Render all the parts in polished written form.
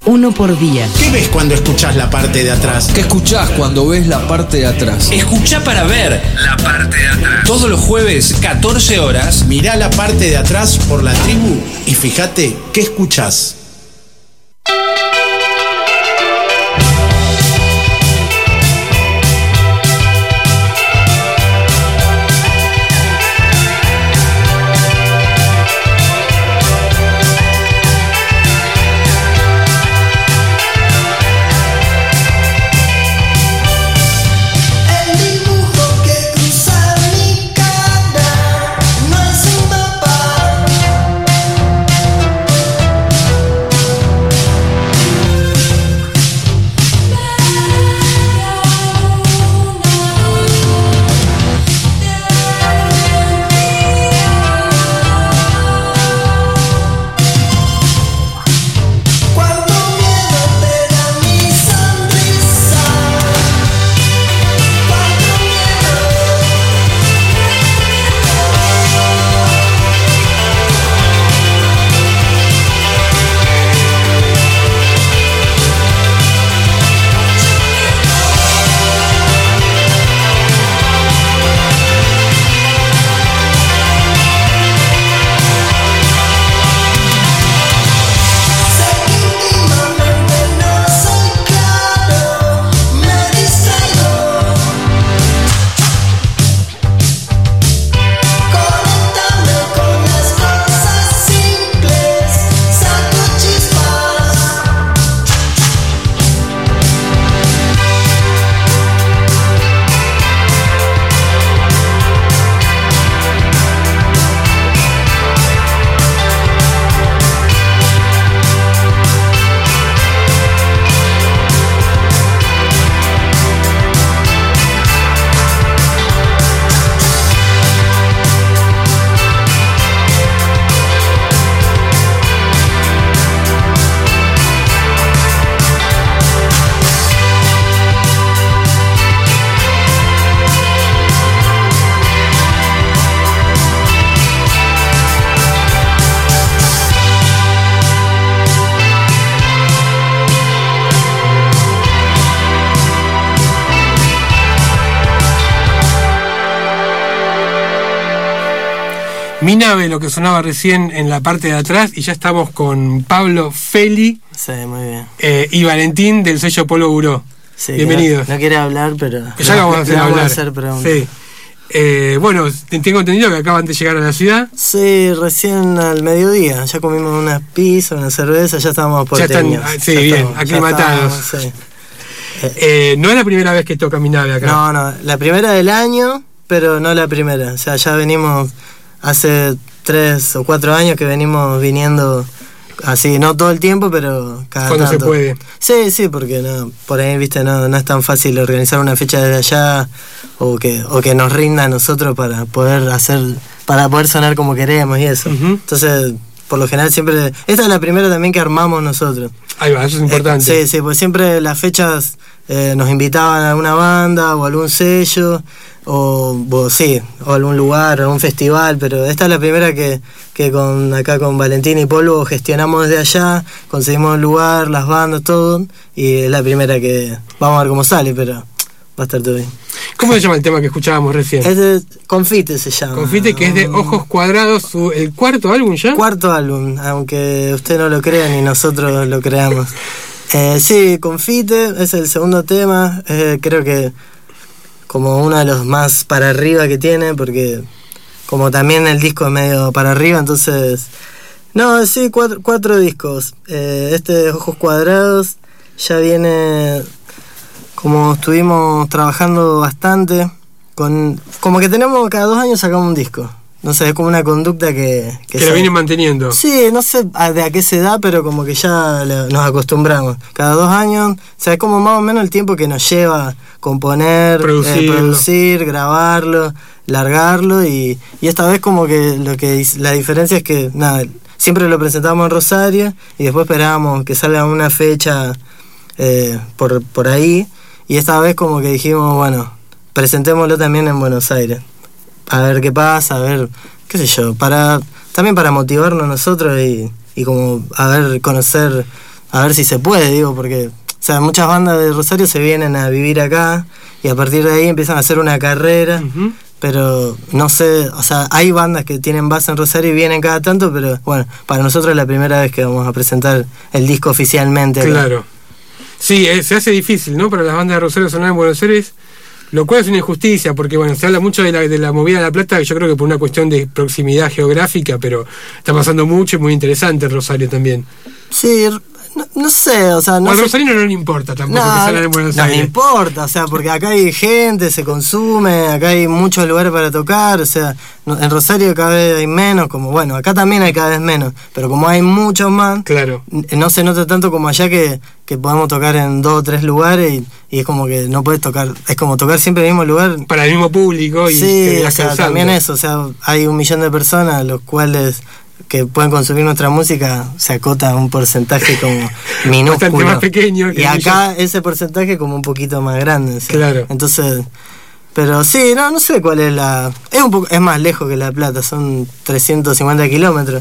Uno por día. ¿Qué ves cuando escuchás la parte de atrás? ¿Qué escuchás cuando ves la parte de atrás? Escuchá para ver la parte de atrás. Todos los jueves, 14 horas. Mirá la parte de atrás por La Tribu y fíjate qué escuchás. Mi nave, lo que sonaba recién en la parte de atrás, y ya estamos con Pablo Feli. Sí, muy bien. Y Valentín del sello Polo Buró. Sí, bienvenidos. No quiere hablar, pero ya lo vamos a hacer hablar. Vamos a hacer preguntas. Sí. Bueno, tengo entendido que acaban de llegar a la ciudad. Sí, recién al mediodía. Ya comimos unas pizzas, una cerveza, ya estábamos por bien, aclimatados. Sí. No es la primera vez que toca Mi Nave acá. No, la primera del año, pero no la primera. O sea, ya venimos hace 3 o 4 años que venimos viniendo así, no todo el tiempo, pero cada cuando tanto. Se puede. Sí, porque no, por ahí, viste, no es tan fácil organizar una fecha desde allá o que nos rinda a nosotros para poder sonar como queremos y eso. Uh-huh. Entonces, por lo general siempre, esta es la primera también que armamos nosotros. Ahí va, eso es importante. Sí, pues siempre las fechas nos invitaban a alguna banda o algún sello o algún lugar, o un festival, pero esta es la primera que acá con Valentín y Polvo gestionamos desde allá, conseguimos el lugar, las bandas, todo, y es la primera que vamos a ver cómo sale, pero va a estar todo bien. ¿Cómo se llama el tema que escuchábamos recién? Es de Confite, se llama. Confite, que es de Ojos Cuadrados, el cuarto álbum ya. Cuarto álbum, aunque usted no lo crea ni nosotros lo creamos. Sí, Confite es el segundo tema, creo que como uno de los más para arriba que tiene, porque como también el disco es medio para arriba, entonces... No, sí, 4 discos. Este de Ojos Cuadrados ya viene... Como estuvimos trabajando bastante, como que tenemos cada 2 años sacamos un disco. No sé, es como una conducta que lo vienen manteniendo. Sí, no sé de a qué se da, pero como que ya nos acostumbramos. Cada 2 años, o sea, es como más o menos el tiempo que nos lleva componer, producir, grabarlo, largarlo, y esta vez como que la diferencia es que, nada, siempre lo presentamos en Rosario y después esperábamos que salga una fecha por ahí, y esta vez como que dijimos, bueno, presentémoslo también en Buenos Aires. A ver qué pasa, a ver, qué sé yo, también para motivarnos nosotros y como, a ver, conocer a ver si se puede, digo, porque, o sea, muchas bandas de Rosario se vienen a vivir acá y a partir de ahí empiezan a hacer una carrera. Ujú. Pero no sé, o sea, hay bandas que tienen base en Rosario y vienen cada tanto, pero bueno, para nosotros es la primera vez que vamos a presentar el disco oficialmente acá. Claro. Sí, se hace difícil, ¿no? Para las bandas de Rosario sonar en Buenos Aires, lo cual es una injusticia, porque bueno, se habla mucho de la movida de La Plata, yo creo que por una cuestión de proximidad geográfica, pero está pasando mucho y muy interesante en Rosario también. Sí, no sé, o sea, no Al sé. rosarino no le importa tampoco que salgan en Buenos no Aires. le importa, o sea, porque acá hay gente, se consume, acá hay muchos lugares para tocar, o sea, en Rosario cada vez hay menos, como bueno, acá también hay cada vez menos, pero como hay muchos más, Claro. no se nota tanto como allá que podemos tocar en 2 o 3 lugares y es como que no puedes tocar, es como tocar siempre en el mismo lugar. Para el mismo público y Sí, terminás o sea, cansando. también eso, o sea, hay 1 millón de personas los cuales que pueden consumir nuestra música, se acota a un porcentaje como minúsculo. Bastante más pequeño que y el acá ese porcentaje como un poquito más grande. O sea, Claro. Entonces, pero sí, no sé cuál es la... Es más lejos que La Plata, son 350 kilómetros.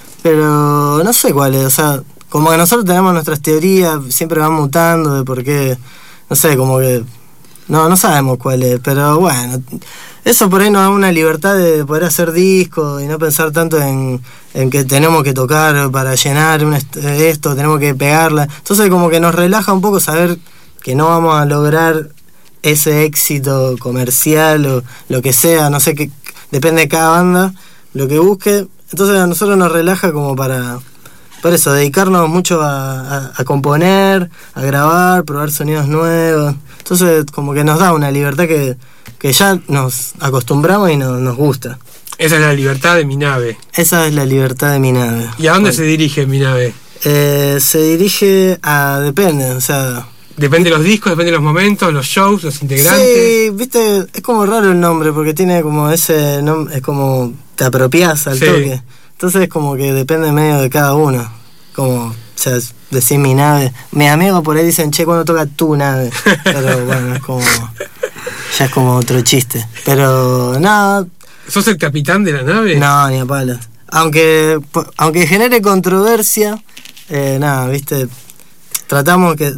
Pero no sé cuál es, o sea, como que nosotros tenemos nuestras teorías, siempre van mutando de por qué, no sé, como que... No sabemos cuál es, pero bueno, eso por ahí nos da una libertad de poder hacer discos y no pensar tanto en que tenemos que tocar para llenar esto, tenemos que pegarla. Entonces como que nos relaja un poco saber que no vamos a lograr ese éxito comercial o lo que sea, no sé, que depende de cada banda, lo que busque. Entonces a nosotros nos relaja como para... Por eso, dedicarnos mucho a componer, a grabar, probar sonidos nuevos. Entonces, como que nos da una libertad que ya nos acostumbramos y nos gusta. Esa es la libertad de mi nave. Esa es la libertad de mi nave. ¿Y a dónde se dirige mi nave? Se dirige a... Depende, o sea... Depende de los discos, depende de los momentos, los shows, los integrantes. Sí, viste, es como raro el nombre porque tiene como ese nombre, es como te apropias al Sí. toque. Entonces como que depende medio de cada uno. Como, o sea, decir mi nave. Mis amigos por ahí dicen, che, cuando toca tu nave. Pero bueno, es como... Ya es como otro chiste. Pero nada, ¿Sos el capitán de la nave? no, ni a palos. Aunque genere controversia, nada, viste, tratamos que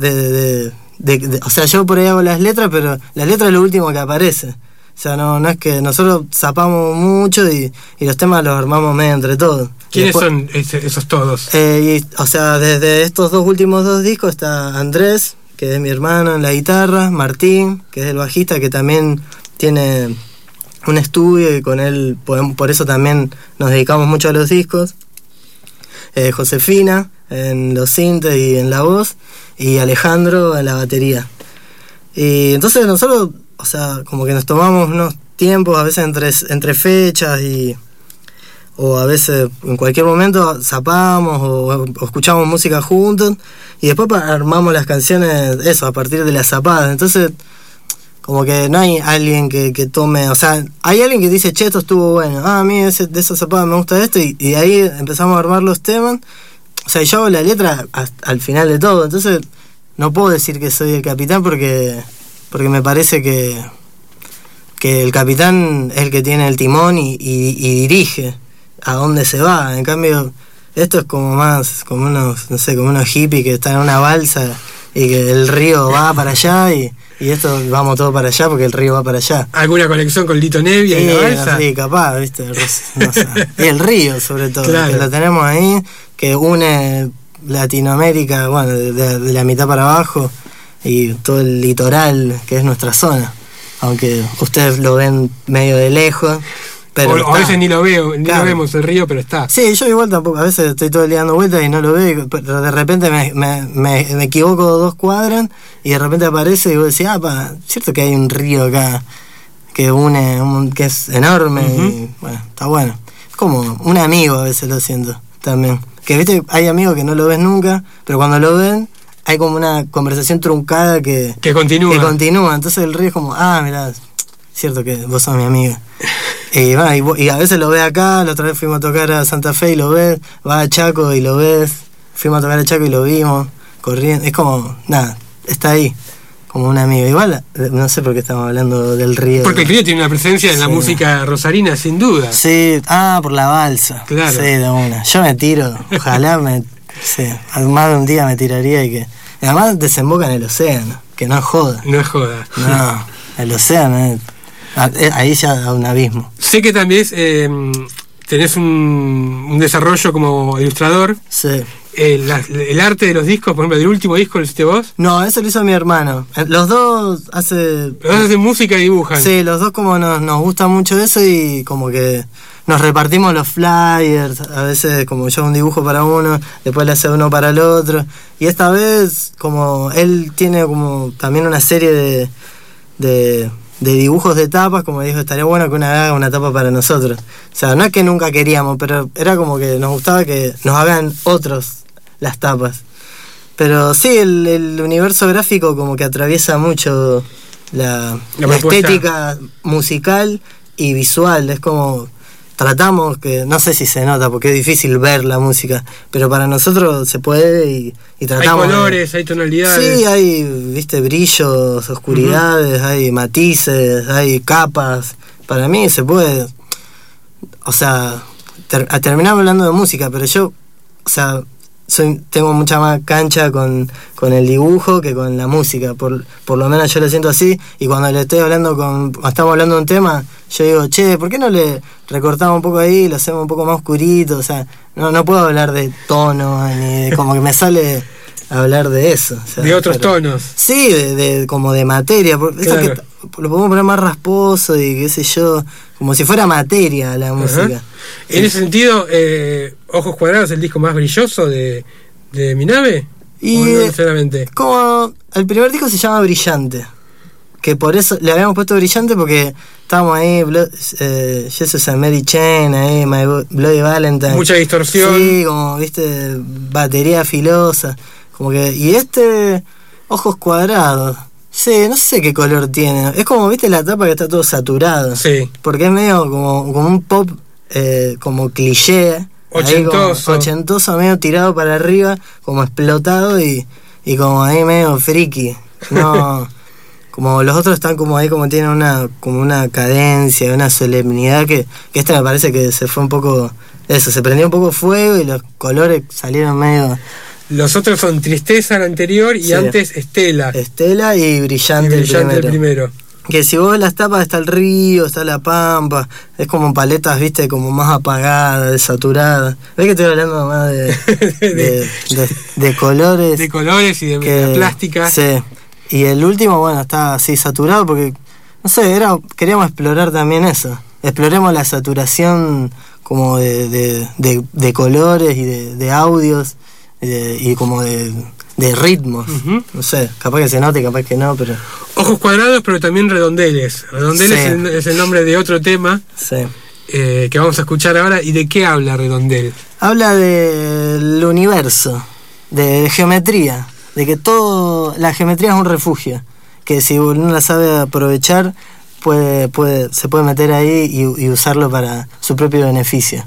o sea, yo por ahí hago las letras, pero las letras es lo último que aparece. O sea, no es que nosotros zapamos mucho y los temas los armamos medio entre todos. ¿Quiénes Después, son esos todos? o sea, desde estos últimos 2 discos está Andrés, que es mi hermano en la guitarra, Martín, que es el bajista, que también tiene un estudio y con él por eso también nos dedicamos mucho a los discos. Josefina en los sintes y en la voz, y Alejandro en la batería. Y entonces nosotros, o sea, como que nos tomamos unos tiempos a veces entre fechas o a veces en cualquier momento zapamos o escuchamos música juntos y después armamos las canciones, eso, a partir de las zapadas. Entonces, como que no hay alguien que tome, o sea, hay alguien que dice, che, esto estuvo bueno, a mí de esa zapada me gusta esto, y de ahí empezamos a armar los temas. O sea, yo hago la letra al final de todo, entonces no puedo decir que soy el capitán porque me parece que el capitán es el que tiene el timón y dirige a dónde se va. En cambio, esto es como más, como unos, no sé, como unos hippies que están en una balsa y que el río va para allá y esto vamos todos para allá porque el río va para allá. ¿Alguna conexión con Lito Nevia y la balsa? Sí, capaz, viste, no sé. Y el río, sobre todo, Claro. que lo tenemos ahí, que une Latinoamérica, bueno, de la mitad para abajo, y todo el litoral, que es nuestra zona. Aunque ustedes lo ven medio de lejos, pero O a veces ni lo veo, ni Claro. lo vemos el río, pero está. Sí, yo igual tampoco, a veces estoy todo el día dando vueltas y no lo veo, pero de repente me equivoco 2 cuadras y de repente aparece y vos decís, cierto que hay un río acá que une, que es enorme, y bueno, está bueno. Es como un amigo, a veces lo siento también. Que viste, hay amigos que no lo ves nunca, pero cuando lo ven hay como una conversación truncada que continúa. Entonces el río es como, mirá, cierto que vos sos mi amiga. Y a veces lo ves acá, la otra vez fuimos a tocar a Santa Fe y lo ves, vas a Chaco y lo ves, fuimos a tocar a Chaco y lo vimos, corriendo, es como, nada, está ahí, como un amigo. Igual, no sé por qué estamos hablando del río. Porque el río tiene una presencia en la Sí. música rosarina, sin duda. Sí, por la balsa. Claro. Sí, de una. Yo me tiro, ojalá Sí, más de un día me tiraría y además desemboca en el océano, que no es joda. No es joda. No, el océano ahí ya da un abismo. Sé que también tenés un desarrollo como ilustrador. Sí. El arte de los discos, por ejemplo, del último disco lo hiciste vos. No, eso lo hizo mi hermano. Los dos hacen música y dibujan. Sí, los dos como nos gusta mucho eso y como que nos repartimos los flyers. A veces como yo un dibujo para uno, después le hace uno para el otro. Y esta vez como él tiene como también una serie de dibujos de tapas, como dijo, estaría bueno que haga una tapa para nosotros. O sea, no es que nunca queríamos, pero era como que nos gustaba que nos hagan otros las tapas. Pero sí, el universo gráfico como que atraviesa mucho la estética musical y visual. Es como tratamos que, no sé si se nota porque es difícil ver la música, pero para nosotros se puede y tratamos. Hay colores, hay tonalidades. Sí, hay, viste, brillos, oscuridades, hay matices, hay capas. Para mí se puede, o sea, terminamos hablando de música, pero yo, o sea, tengo mucha más cancha con el dibujo que con la música, por lo menos yo lo siento así. Y cuando le estoy estamos hablando de un tema, yo digo, che, ¿por qué no le recortamos un poco ahí, lo hacemos un poco más oscurito? O sea, no puedo hablar de tono, ni como que me sale hablar de eso. O sea, de otros tonos. Sí, como de materia. Claro. Eso que lo podemos poner más rasposo y qué sé yo, como si fuera materia la música. En ese sentido, Ojos Cuadrados es el disco más brilloso de Mi Nave. Y no necesariamente. Como el primer disco se llama Brillante, que por eso le habíamos puesto Brillante porque estábamos ahí, Jesus and Mary Chain, ahí My Bloody Valentine, mucha distorsión. Sí, como viste, batería filosa, como que, y Ojos Cuadrados, sí, no sé qué color tiene, es como, viste, la tapa que está todo saturado, sí, porque es medio como un pop como cliché, ochentoso, medio tirado para arriba, como explotado y como ahí medio friki, no. Como los otros están como ahí, como tienen una cadencia, una solemnidad que este me parece que se fue un poco eso, se prendió un poco fuego y los colores salieron medio. Los otros son Tristeza el anterior y sí, antes Estela y Brillante, el primero. Que si vos ves las tapas está el río, está la pampa, es como paletas, viste, como más apagadas, desaturadas. ¿Ves que estoy hablando más de colores? De colores y de plástica. Sí. Y el último, bueno, está así saturado porque, no sé, queríamos explorar también eso. Exploremos la saturación como de colores y de audios y como de ritmos. Uh-huh. No sé, capaz que se note, capaz que no, pero... Ojos Cuadrados, pero también Redondeles. Redondeles sí. es el nombre de otro tema sí. Que vamos a escuchar ahora. ¿Y de qué habla Redondel? Habla del universo, de geometría. De que la geometría es un refugio, que si uno la sabe aprovechar, se puede meter ahí y usarlo para su propio beneficio.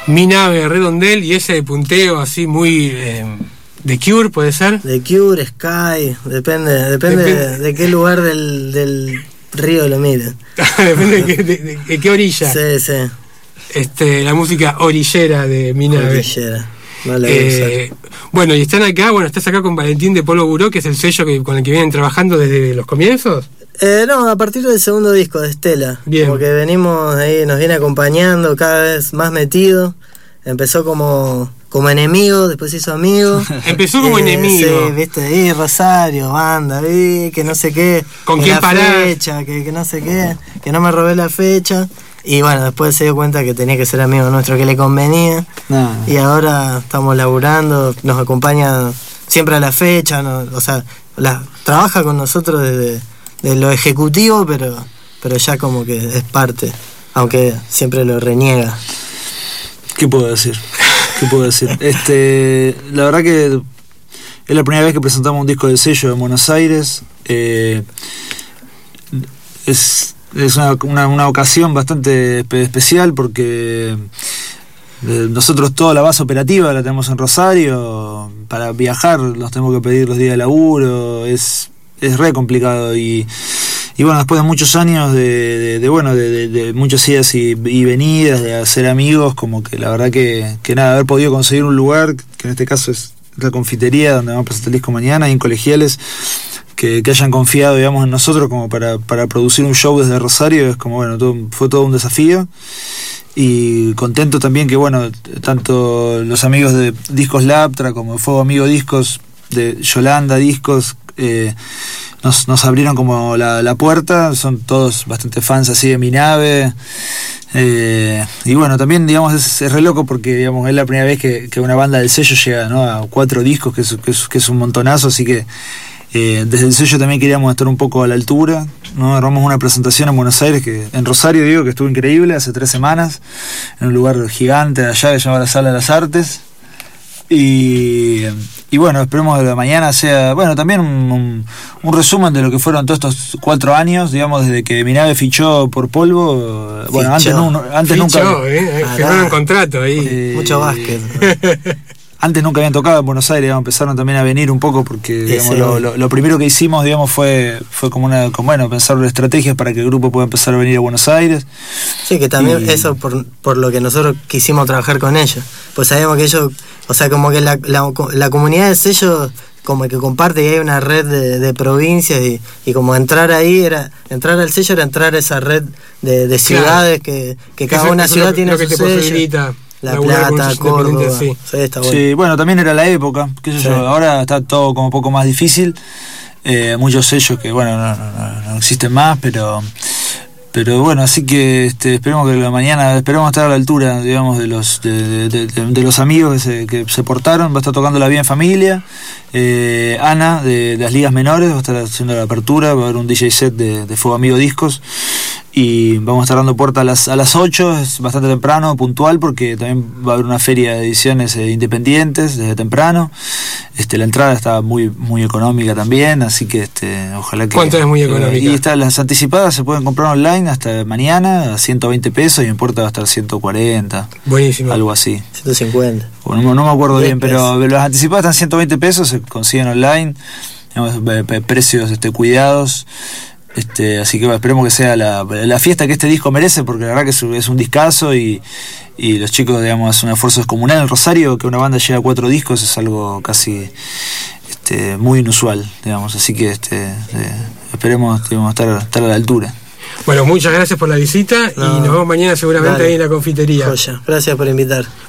Mi Nave, Redondel y ese de punteo así muy de Cure, ¿puede ser? De Cure, Sky, depende de qué lugar del río lo miren. Depende de qué orilla. Sí. La música orillera de Mi Nave. Orillera. Vale, bueno, y estás acá con Valentín de Polvo Buró, que es el sello con el que vienen trabajando desde los comienzos. No, a partir del segundo disco de Estela. Bien. Porque venimos ahí, nos viene acompañando cada vez más metido. Empezó como enemigo, después se hizo amigo. Empezó como enemigo. Sí, viste, ahí Rosario, banda, que no sé qué. ¿Con quién parás? Fecha, que no sé qué, que no me robé la fecha. Y bueno, después se dio cuenta que tenía que ser amigo nuestro, que le convenía. No. Y ahora estamos laburando, nos acompaña siempre a la fecha, trabaja con nosotros desde lo ejecutivo, pero ya como que es parte, aunque siempre lo reniega. ¿Qué puedo decir? La verdad que es la primera vez que presentamos un disco del sello en Buenos Aires. Es una ocasión bastante especial porque nosotros toda la base operativa la tenemos en Rosario. Para viajar nos tenemos que pedir los días de laburo, es re complicado y bueno, después de muchos años de muchas idas y venidas, de hacer amigos, como que la verdad que haber podido conseguir un lugar, que en este caso es la confitería donde vamos a presentar el disco mañana, y en Colegiales, que hayan confiado, digamos, en nosotros como para producir un show desde Rosario, es como, bueno, fue todo un desafío. Y contento también que, bueno, tanto los amigos de Discos Laptra como Fuego Amigo Discos, de Yolanda Discos, nos abrieron como la puerta. Son todos bastante fans así de Mi Nave. Y bueno, también, digamos, es re loco porque, digamos, es la primera vez que una banda del sello llega, ¿no?, a 4 discos, que es un montonazo, así que desde el sello también queríamos estar un poco a la altura, ¿no? Armamos una presentación en Buenos Aires, en Rosario, digo, que estuvo increíble, hace 3 semanas, en un lugar gigante de allá que se llama la Sala de las Artes. Y bueno, esperemos que la mañana sea, bueno, también un resumen de lo que fueron todos estos 4 años, digamos, desde que Mi Nave fichó por Polvo. Bueno, antes nunca firmaron un contrato ahí. Mucho básquet. Antes nunca habían tocado en Buenos Aires, digamos, empezaron también a venir un poco porque, digamos, lo primero que hicimos, digamos, fue como pensar estrategias para que el grupo pueda empezar a venir a Buenos Aires. Sí, que también eso por lo que nosotros quisimos trabajar con ellos. Pues sabíamos que ellos, o sea, como que la comunidad de sellos como que comparte, y hay una red de provincias, y como entrar al sello era entrar a esa red de ciudades, que cada una ciudad tiene su sello. La Plata, Córdoba. Sí, está bueno. Sí, bueno, también era la época, qué sé yo, ahora está todo como un poco más difícil. Muchos sellos que, bueno, no existen más, pero bueno, así que esperemos que la mañana, esperemos estar a la altura, digamos, de los amigos que se portaron. Va a estar tocando La Vida en Familia. Ana, de las ligas menores, va a estar haciendo la apertura. Va a haber un DJ set de Fuego Amigo Discos. Y vamos a estar dando puerta a las 8, es bastante temprano, puntual, porque también va a haber una feria de ediciones independientes desde temprano. La entrada está muy muy económica también, así que ojalá que... ¿Cuánto es muy económica? Y las anticipadas se pueden comprar online hasta mañana a 120 pesos, y en puerta va a estar 140. Buenísimo. Algo así. 150. No me acuerdo bien, pero las anticipadas están 120 pesos, se consiguen online, digamos, precios cuidados. Así que esperemos que sea la fiesta que este disco merece, porque la verdad que es un discazo, y los chicos, digamos, hacen un esfuerzo descomunal. En Rosario, que una banda llegue a 4 discos es algo casi muy inusual, digamos, así que esperemos estar a la altura. Bueno, muchas gracias por la visita, y nos vemos mañana seguramente ahí en la confitería. Joya. Gracias por invitar.